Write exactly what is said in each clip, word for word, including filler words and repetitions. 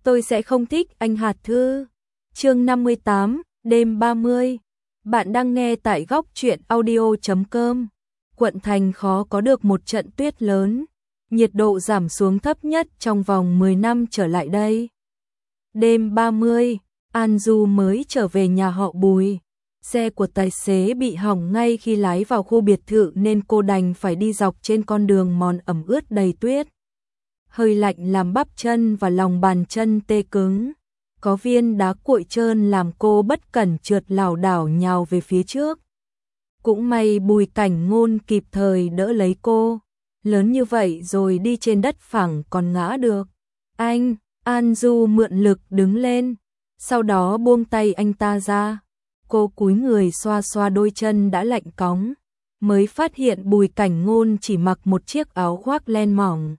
tôi sẽ không thích anh hạt thư. Chương năm mươi tám, đêm ba mươi. Bạn đang nghe tại góc truyện audio chấm com. Quận thành khó có được một trận tuyết lớn, nhiệt độ giảm xuống thấp nhất trong vòng mười năm trở lại đây. Đêm ba mươi, An Du mới trở về nhà họ Bùi. Xe của tài xế bị hỏng ngay khi lái vào khu biệt thự nên cô đành phải đi dọc trên con đường mòn ẩm ướt đầy tuyết. Hơi lạnh làm bắp chân và lòng bàn chân tê cứng. Có viên đá cuội trơn làm cô bất cẩn trượt lảo đảo nhào về phía trước. Cũng may Bùi Cảnh Ngôn kịp thời đỡ lấy cô. Lớn như vậy rồi đi trên đất phẳng còn ngã được. Anh, An Du mượn lực đứng lên, sau đó buông tay anh ta ra. Cô cúi người xoa xoa đôi chân đã lạnh cóng, mới phát hiện Bùi Cảnh Ngôn chỉ mặc một chiếc áo khoác len mỏng.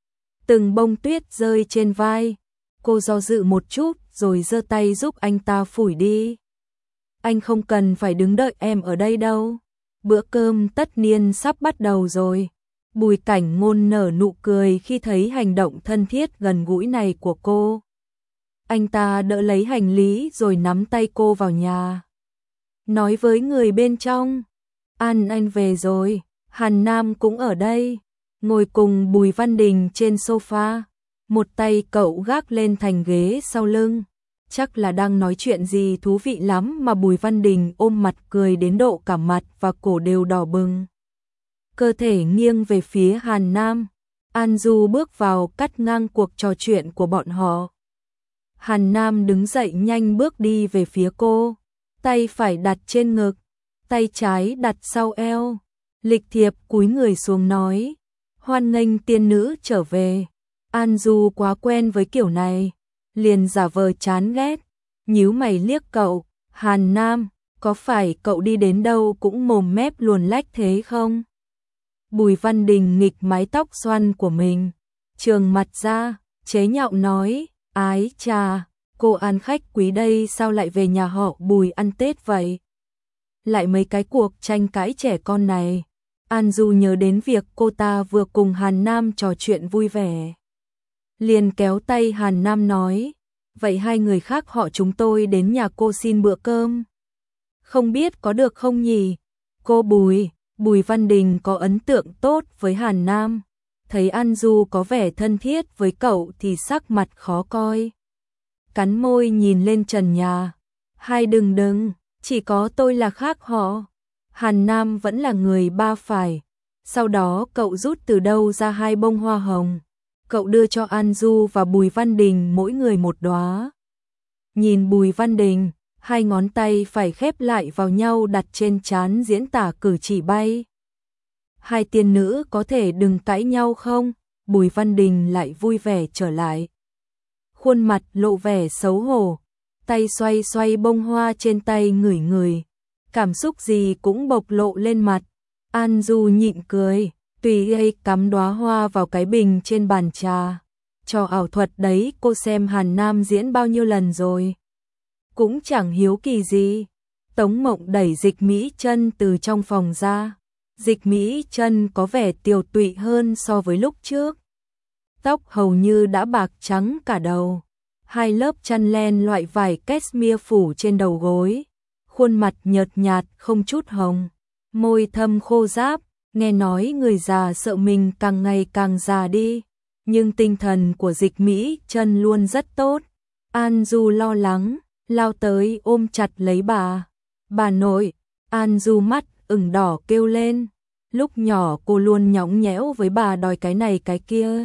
Từng bông tuyết rơi trên vai, cô do dự một chút rồi giơ tay giúp anh ta phủi đi. Anh không cần phải đứng đợi em ở đây đâu, bữa cơm tất niên sắp bắt đầu rồi. Bùi Cảnh Ngôn nở nụ cười khi thấy hành động thân thiết gần gũi này của cô. Anh ta đỡ lấy hành lý rồi nắm tay cô vào nhà. Nói với người bên trong, An anh về rồi, Hàn Nam cũng ở đây. Ngồi cùng Bùi Văn Đình trên sofa, một tay cậu gác lên thành ghế sau lưng. Chắc là đang nói chuyện gì thú vị lắm mà Bùi Văn Đình ôm mặt cười đến độ cả mặt và cổ đều đỏ bừng. Cơ thể nghiêng về phía Hàn Nam, An Du bước vào cắt ngang cuộc trò chuyện của bọn họ. Hàn Nam đứng dậy nhanh bước đi về phía cô, tay phải đặt trên ngực, tay trái đặt sau eo, lịch thiệp cúi người xuống nói, hoan nghênh tiên nữ trở về. An Du quá quen với kiểu này, liền giả vờ chán ghét, nhíu mày liếc cậu, Hàn Nam, có phải cậu đi đến đâu cũng mồm mép luồn lách thế không? Bùi Văn Đình nghịch mái tóc xoăn của mình, trường mặt ra, chế nhạo nói, ái chà, cô An khách quý đây sao lại về nhà họ Bùi ăn Tết vậy? Lại mấy cái cuộc tranh cãi trẻ con này. An Du nhớ đến việc cô ta vừa cùng Hàn Nam trò chuyện vui vẻ, liền kéo tay Hàn Nam nói, vậy hai người khác họ chúng tôi đến nhà cô xin bữa cơm. Không biết có được không nhỉ? Cô Bùi, Bùi Văn Đình có ấn tượng tốt với Hàn Nam, thấy An Du có vẻ thân thiết với cậu thì sắc mặt khó coi. Cắn môi nhìn lên trần nhà, hai đừng đừng, chỉ có tôi là khác họ. Hàn Nam vẫn là người ba phải. Sau đó cậu rút từ đâu ra hai bông hoa hồng. Cậu đưa cho An Du và Bùi Văn Đình mỗi người một đóa. Nhìn Bùi Văn Đình, hai ngón tay phải khép lại vào nhau đặt trên trán diễn tả cử chỉ bay. Hai tiên nữ có thể đừng cãi nhau không? Bùi Văn Đình lại vui vẻ trở lại. Khuôn mặt lộ vẻ xấu hổ, tay xoay xoay bông hoa trên tay ngửi ngửi. Cảm xúc gì cũng bộc lộ lên mặt. An Du nhịn cười, tùy ấy cắm đóa hoa vào cái bình trên bàn trà. Trò ảo thuật đấy cô xem Hàn Nam diễn bao nhiêu lần rồi. Cũng chẳng hiếu kỳ gì. Tống Mộng đẩy Dịch Mỹ Chân từ trong phòng ra. Dịch Mỹ Chân có vẻ tiều tụy hơn so với lúc trước. Tóc hầu như đã bạc trắng cả đầu. Hai lớp chăn len loại vải cashmere phủ trên đầu gối. Khuôn mặt nhợt nhạt không chút hồng, môi thâm khô ráp, nghe nói người già sợ mình càng ngày càng già đi, nhưng tinh thần của Dịch Mỹ Chân luôn rất tốt. An Du lo lắng, lao tới ôm chặt lấy bà. Bà nội, An Du mắt ửng đỏ kêu lên, lúc nhỏ cô luôn nhõng nhẽo với bà đòi cái này cái kia.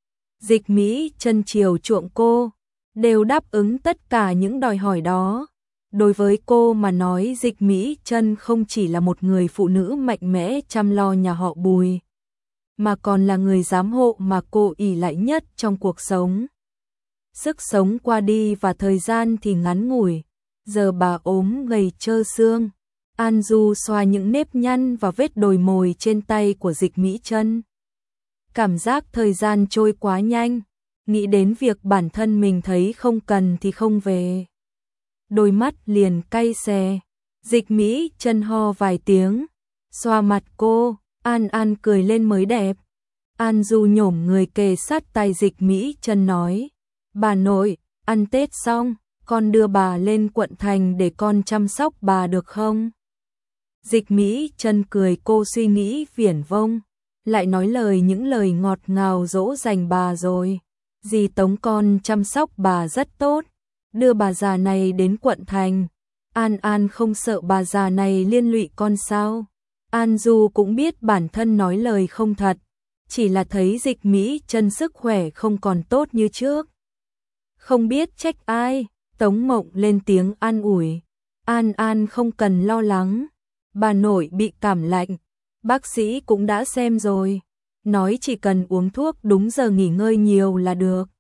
Dịch Mỹ Chân chiều chuộng cô, đều đáp ứng tất cả những đòi hỏi đó. Đối với cô mà nói Dịch Mỹ Chân không chỉ là một người phụ nữ mạnh mẽ chăm lo nhà họ Bùi, mà còn là người giám hộ mà cô ỷ lại nhất trong cuộc sống. Sức sống qua đi và thời gian thì ngắn ngủi, giờ bà ốm gầy trơ xương. An Du xoa những nếp nhăn và vết đồi mồi trên tay của Dịch Mỹ Chân. Cảm giác thời gian trôi quá nhanh, nghĩ đến việc bản thân mình thấy không cần thì không về. Đôi mắt liền cay xè. Dịch Mỹ Chân ho vài tiếng, xoa mặt cô, An An cười lên mới đẹp. An Du nhổm người kề sát tai Dịch Mỹ Chân nói, Bà nội, ăn Tết xong, con đưa bà lên quận thành để con chăm sóc bà được không? Dịch Mỹ Chân cười, cô suy nghĩ viển vông, lại nói lời những lời ngọt ngào dỗ dành bà rồi. Dì Tống con chăm sóc bà rất tốt, đưa bà già này đến quận thành. An An không sợ bà già này liên lụy con sao? An Du cũng biết bản thân nói lời không thật, chỉ là thấy Dịch Mỹ Chân sức khỏe không còn tốt như trước. Không biết trách ai, Tống Mộng lên tiếng an ủi. An An không cần lo lắng, bà nội bị cảm lạnh, bác sĩ cũng đã xem rồi, nói chỉ cần uống thuốc đúng giờ nghỉ ngơi nhiều là được.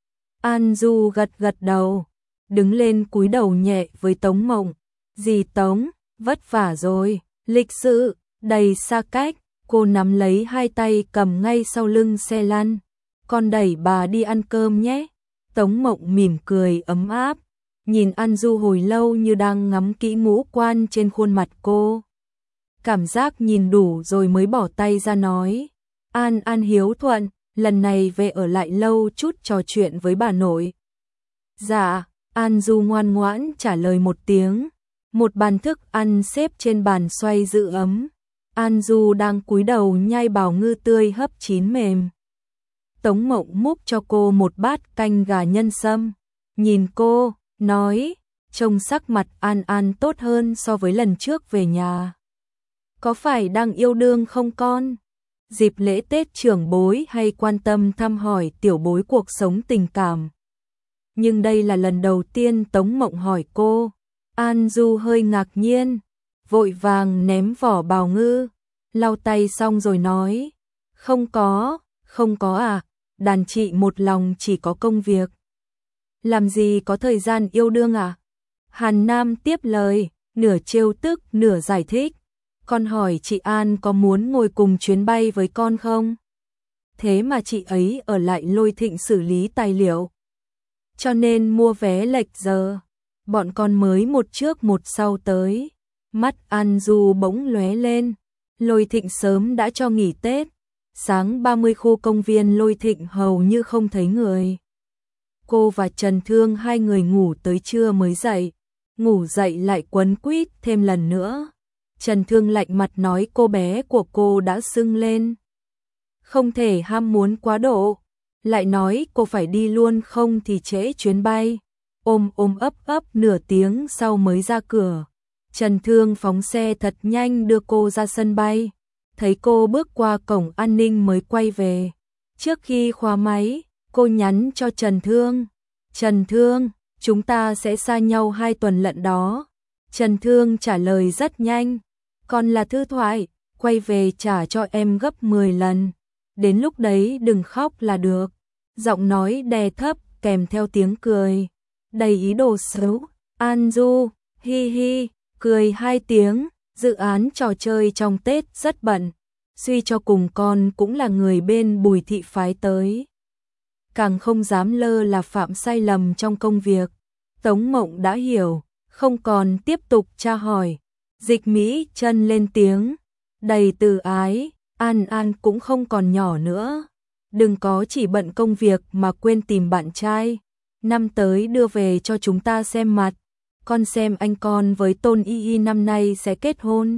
An Du gật gật đầu, đứng lên cúi đầu nhẹ với Tống Mộng. Dì Tống, vất vả rồi, lịch sự, đầy xa cách, cô nắm lấy hai tay cầm ngay sau lưng xe lăn. Con đẩy bà đi ăn cơm nhé. Tống Mộng mỉm cười ấm áp, nhìn An Du hồi lâu như đang ngắm kỹ ngũ quan trên khuôn mặt cô. Cảm giác nhìn đủ rồi mới bỏ tay ra nói. An An hiếu thuận, lần này về ở lại lâu chút trò chuyện với bà nội. Dạ, An Du ngoan ngoãn trả lời một tiếng. Một bàn thức ăn xếp trên bàn xoay giữ ấm. An Du đang cúi đầu nhai bào ngư tươi hấp chín mềm. Tống Mộng múc cho cô một bát canh gà nhân sâm. Nhìn cô, nói, trông sắc mặt An An tốt hơn so với lần trước về nhà. Có phải đang yêu đương không con? Dịp lễ Tết trưởng bối hay quan tâm thăm hỏi tiểu bối cuộc sống tình cảm. Nhưng đây là lần đầu tiên Tống Mộng hỏi cô. An Du hơi ngạc nhiên, vội vàng ném vỏ bào ngư, lau tay xong rồi nói, không có, không có à, đàn chị một lòng chỉ có công việc. Làm gì có thời gian yêu đương à? Hàn Nam tiếp lời, nửa trêu tức nửa giải thích. Con hỏi chị An có muốn ngồi cùng chuyến bay với con không? Thế mà chị ấy ở lại Lôi Thịnh xử lý tài liệu, cho nên mua vé lệch giờ. Bọn con mới một trước một sau tới. Mắt An Du bỗng lóe lên. Lôi Thịnh sớm đã cho nghỉ Tết. Sáng ba mươi khu công viên Lôi Thịnh hầu như không thấy người. Cô và Trần Thương hai người ngủ tới trưa mới dậy. Ngủ dậy lại quấn quýt thêm lần nữa. Trần Thương lạnh mặt nói cô bé của cô đã sưng lên, không thể ham muốn quá độ. Lại nói cô phải đi luôn không thì trễ chuyến bay. Ôm ôm ấp ấp nửa tiếng sau mới ra cửa. Trần Thương phóng xe thật nhanh đưa cô ra sân bay. Thấy cô bước qua cổng an ninh mới quay về. Trước khi khóa máy, cô nhắn cho Trần Thương. Trần Thương, chúng ta sẽ xa nhau hai tuần lận đó. Trần Thương trả lời rất nhanh. Còn là thư thoại, quay về trả cho em gấp mười lần. Đến lúc đấy đừng khóc là được. Giọng nói đè thấp kèm theo tiếng cười. Đầy ý đồ xấu. An Du, hi hi, cười hai tiếng. Dự án trò chơi trong Tết rất bận. Suy cho cùng con cũng là người bên Bùi thị phái tới. Càng không dám lơ là phạm sai lầm trong công việc. Tống Mộng đã hiểu, không còn tiếp tục tra hỏi. Dịch Mỹ Chân lên tiếng, đầy từ ái, An An cũng không còn nhỏ nữa. Đừng có chỉ bận công việc mà quên tìm bạn trai. Năm tới đưa về cho chúng ta xem mặt. Con xem anh con với Tôn Y Y năm nay sẽ kết hôn.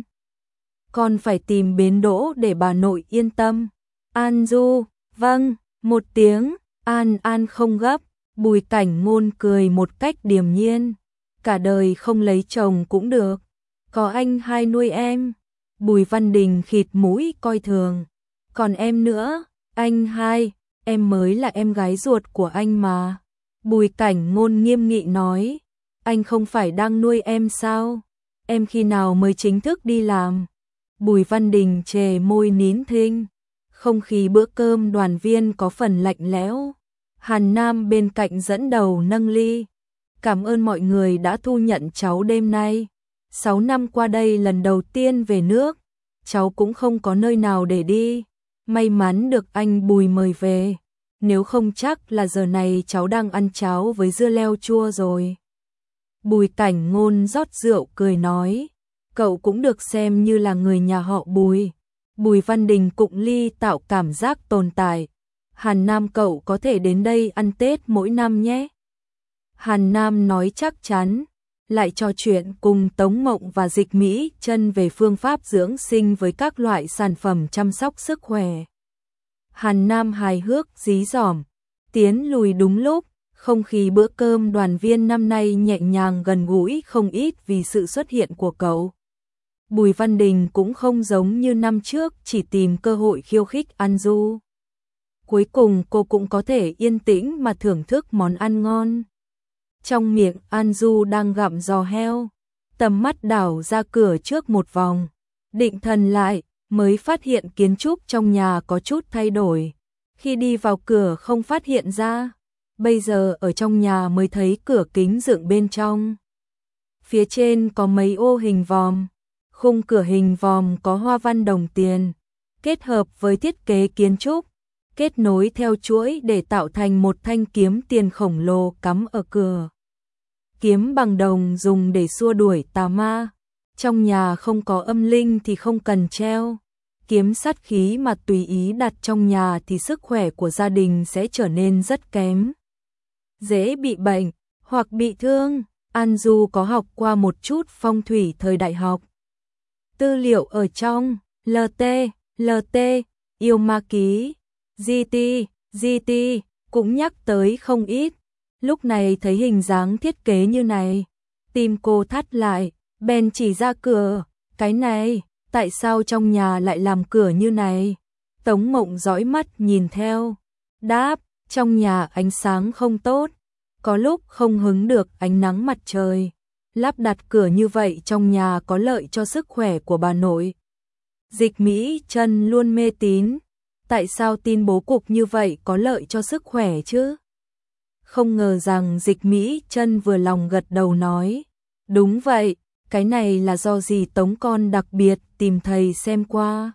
Con phải tìm bến đỗ để bà nội yên tâm. An Du, vâng, một tiếng. An An không gấp. Bùi Cảnh Ngôn cười một cách điềm nhiên. Cả đời không lấy chồng cũng được. Có anh hai nuôi em. Bùi Văn Đình khịt mũi coi thường. Còn em nữa, anh hai, em mới là em gái ruột của anh mà. Bùi Cảnh Ngôn nghiêm nghị nói. Anh không phải đang nuôi em sao? Em khi nào mới chính thức đi làm? Bùi Văn Đình chề môi nín thinh. Không khí bữa cơm đoàn viên có phần lạnh lẽo. Hàn Nam bên cạnh dẫn đầu nâng ly. Cảm ơn mọi người đã thu nhận cháu đêm nay. Sáu năm qua đây lần đầu tiên về nước. Cháu cũng không có nơi nào để đi. May mắn được anh Bùi mời về. Nếu không chắc là giờ này cháu đang ăn cháo với dưa leo chua rồi. Bùi Cảnh Ngôn rót rượu cười nói. Cậu cũng được xem như là người nhà họ Bùi. Bùi Văn Đình cụng ly tạo cảm giác tồn tại. Hàn Nam cậu có thể đến đây ăn Tết mỗi năm nhé. Hàn Nam nói chắc chắn, lại trò chuyện cùng Tống Mộng và Dịch Mỹ Chân về phương pháp dưỡng sinh với các loại sản phẩm chăm sóc sức khỏe. Hàn Nam hài hước dí dỏm, tiến lùi đúng lúc, không khí bữa cơm đoàn viên năm nay nhẹ nhàng gần gũi không ít vì sự xuất hiện của cậu. Bùi Văn Đình cũng không giống như năm trước chỉ tìm cơ hội khiêu khích An Du. Cuối cùng cô cũng có thể yên tĩnh mà thưởng thức món ăn ngon. Trong miệng An Du đang gặm giò heo, tầm mắt đảo ra cửa trước một vòng, định thần lại, mới phát hiện kiến trúc trong nhà có chút thay đổi. Khi đi vào cửa không phát hiện ra, bây giờ ở trong nhà mới thấy cửa kính dựng bên trong. Phía trên có mấy ô hình vòm, khung cửa hình vòm có hoa văn đồng tiền, kết hợp với thiết kế kiến trúc, kết nối theo chuỗi để tạo thành một thanh kiếm tiền khổng lồ cắm ở cửa. Kiếm bằng đồng dùng để xua đuổi tà ma. Trong nhà không có âm linh thì không cần treo kiếm sát khí mà tùy ý đặt trong nhà thì sức khỏe của gia đình sẽ trở nên rất kém. Dễ bị bệnh hoặc bị thương. An Du có học qua một chút phong thủy thời đại học. Tư liệu ở trong lờ tê, lờ tê, yêu ma ký, giê tê, giê tê cũng nhắc tới không ít. Lúc này thấy hình dáng thiết kế như này, tim cô thắt lại, bèn chỉ ra cửa, cái này, tại sao trong nhà lại làm cửa như này? Tống Mộng dõi mắt nhìn theo, đáp, trong nhà ánh sáng không tốt, có lúc không hứng được ánh nắng mặt trời. Lắp đặt cửa như vậy trong nhà có lợi cho sức khỏe của bà nội. Dịch Mỹ Chân luôn mê tín, tại sao tin bố cục như vậy có lợi cho sức khỏe chứ? Không ngờ rằng Dịch Mỹ Chân vừa lòng gật đầu nói, đúng vậy, cái này là do dì Tống con đặc biệt tìm thầy xem qua.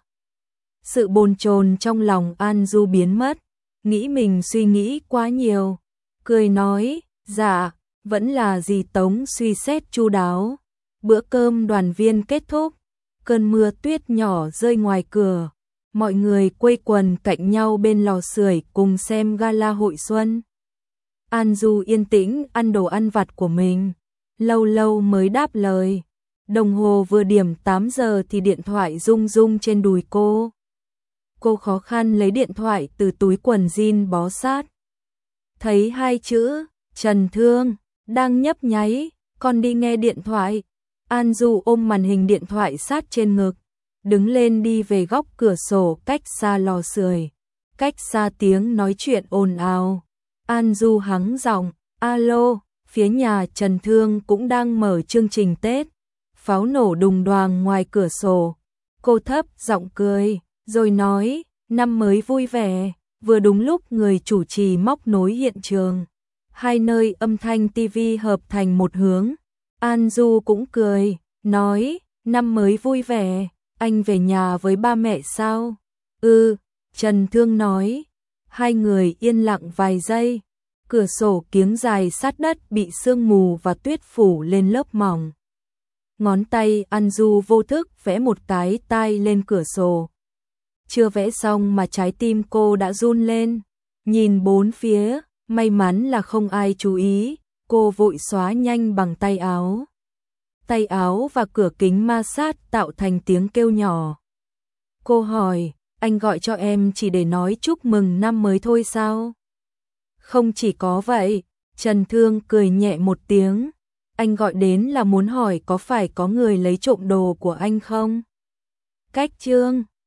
Sự bồn chồn trong lòng An Du biến mất, nghĩ mình suy nghĩ quá nhiều, cười nói, dạ, vẫn là dì Tống suy xét chu đáo. Bữa cơm đoàn viên kết thúc, cơn mưa tuyết nhỏ rơi ngoài cửa, mọi người quây quần cạnh nhau bên lò sưởi cùng xem gala hội xuân. An Du yên tĩnh ăn đồ ăn vặt của mình, lâu lâu mới đáp lời. Đồng hồ vừa điểm tám giờ thì điện thoại rung rung trên đùi cô. Cô khó khăn lấy điện thoại từ túi quần jean bó sát. Thấy hai chữ, Trần Thương, đang nhấp nháy, con đi nghe điện thoại. An Du ôm màn hình điện thoại sát trên ngực, đứng lên đi về góc cửa sổ cách xa lò sưởi, cách xa tiếng nói chuyện ồn ào. An Du hắng giọng, alo, phía nhà Trần Thương cũng đang mở chương trình Tết. Pháo nổ đùng đoàng ngoài cửa sổ. Cô thấp giọng cười, rồi nói, năm mới vui vẻ. Vừa đúng lúc người chủ trì móc nối hiện trường, hai nơi âm thanh tivi hợp thành một hướng. An Du cũng cười, nói, năm mới vui vẻ, anh về nhà với ba mẹ sao? Ừ, Trần Thương nói. Hai người yên lặng vài giây, cửa sổ kiếng dài sát đất bị sương mù và tuyết phủ lên lớp mỏng. Ngón tay An Du vô thức vẽ một cái tai lên cửa sổ. Chưa vẽ xong mà trái tim cô đã run lên. Nhìn bốn phía, may mắn là không ai chú ý, cô vội xóa nhanh bằng tay áo. Tay áo và cửa kính ma sát tạo thành tiếng kêu nhỏ. Cô hỏi, anh gọi cho em chỉ để nói chúc mừng năm mới thôi sao? Không chỉ có vậy, Trần Thương cười nhẹ một tiếng. Anh gọi đến là muốn hỏi có phải có người lấy trộm đồ của anh không? Cách chương